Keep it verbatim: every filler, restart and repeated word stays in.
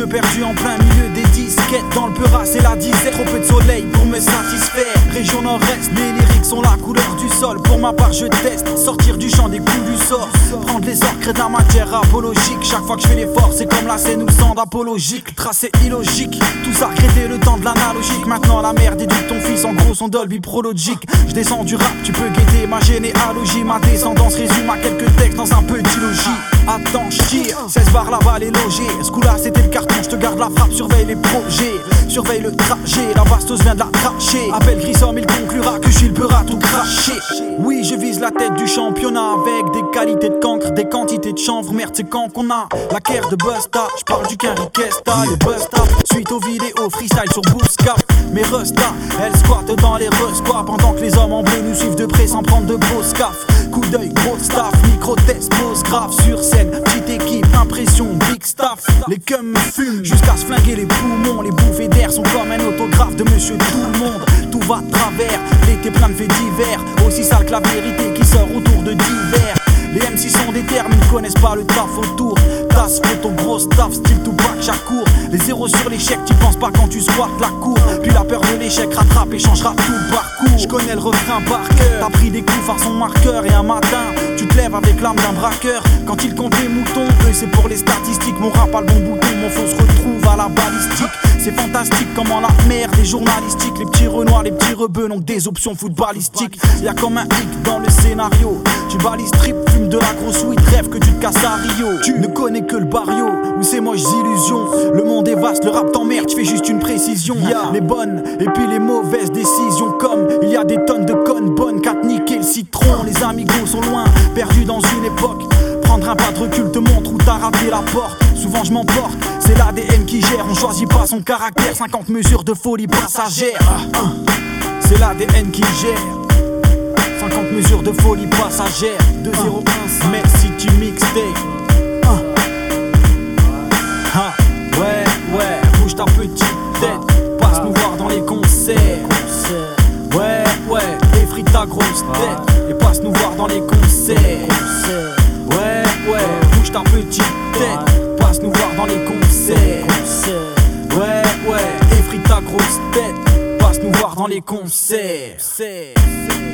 yeux perdus en plein milieu des disquettes. Dans le Peura c'est la disette, trop peu de soleil pour me satisfaire. Région nord-est, mes lyriques sont la couleur du sol. Pour ma part je teste, sortir du champ des coups du sort. Prendre les orques, créer de la matière apologique. Chaque fois que je fais l'effort, c'est comme la scène ou le sang d'apologique. Le tracé illogique, tout ça regretté le temps de l'analogique. Maintenant la mère éduque ton fils, en gros son Dolby Pro Logic. Je descends du rap, tu peux guetter ma généalogie. Ma descendance résume à quelques textes dans un petit logis. Attends, je tire, seize barres la balle est logée. Ce coup-là c'était le carton, je te garde la frappe, surveille les projets. Surveille le trajet, la bastos vient de la cracher. Appelle Grissom, il conclura que je suis le peur à tout cracher. Oui, je vise la tête du championnat avec des qualités de cancre, des quantités de chanvre. Merde, c'est quand qu'on a la guerre de Busta. Je parle du Quinriquesta, les Busta. Suite aux vidéos freestyle sur Bouscap. Mes Rusta, elles squattent dans les rusquois. Pendant que les hommes en bleu nous suivent de près sans prendre de beaux scaf. Coup d'œil, gros staff, micro-test, pose grave sur scène. Petite équipe, impression, big staff. Les cums me fument jusqu'à se flinguer les poumons. Les bouffées d'air sont comme un autographe de monsieur tout le monde. Tout va de travers, l'été plein de faits divers. Aussi sale que la vérité qui sort autour de divers. Les M C sont des termes, ils ne connaissent pas le taf autour. Tasse, photo, gros staff, style Tupac Shakur. Les zéros sur l'échec, tu penses pas quand tu squattes la cour. Puis la peur de l'échec rattrape et changera tout le parcours. Je connais le refrain par cœur. T'as pris des coups par son marqueur et un matin tu te lèves avec l'âme d'un braqueur. Quand il compte les moutons, eux c'est pour les statistiques. Mon rap a le bon bouton, mon fond se retrouve à la balistique. C'est fantastique comment la merde est journalistique. Les petits renois, les petits rebeux n'ont que des options footballistiques. Y'a comme un hic dans le scénario. Tu balises trip, fume de la grosse weed, rêve que tu te casses à Rio. Tu ne connais que le barrio, où c'est moches illusions. Le monde est vaste, le rap t'emmerde, tu fais juste une précision. Yeah. Les bonnes et puis les mauvaises décisions. Comme il y a des tonnes de connes bonnes qu'à te niquer le citron. Les amigos sont loin, perdus dans une époque. Prendre un pas de recul te montre où t'as raté la porte. Souvent je m'emporte, c'est l'A D N qui gère. On choisit pas son caractère, cinquante mesures de folie passagère. C'est l'A D N qui gère. cinquante mesures de folie passagère. Deux zéro un, mais si tu mixtape. Ah, ouais, ouais, bouge ta petite tête. Passe nous voir dans les concerts. Ouais, ouais, effrite ta grosse tête. Et passe nous voir dans les concerts. Ouais, ouais, bouge ta petite tête. Passe nous voir dans les concerts. Ouais, ouais, effrite ta grosse tête. Passe nous voir dans les concerts.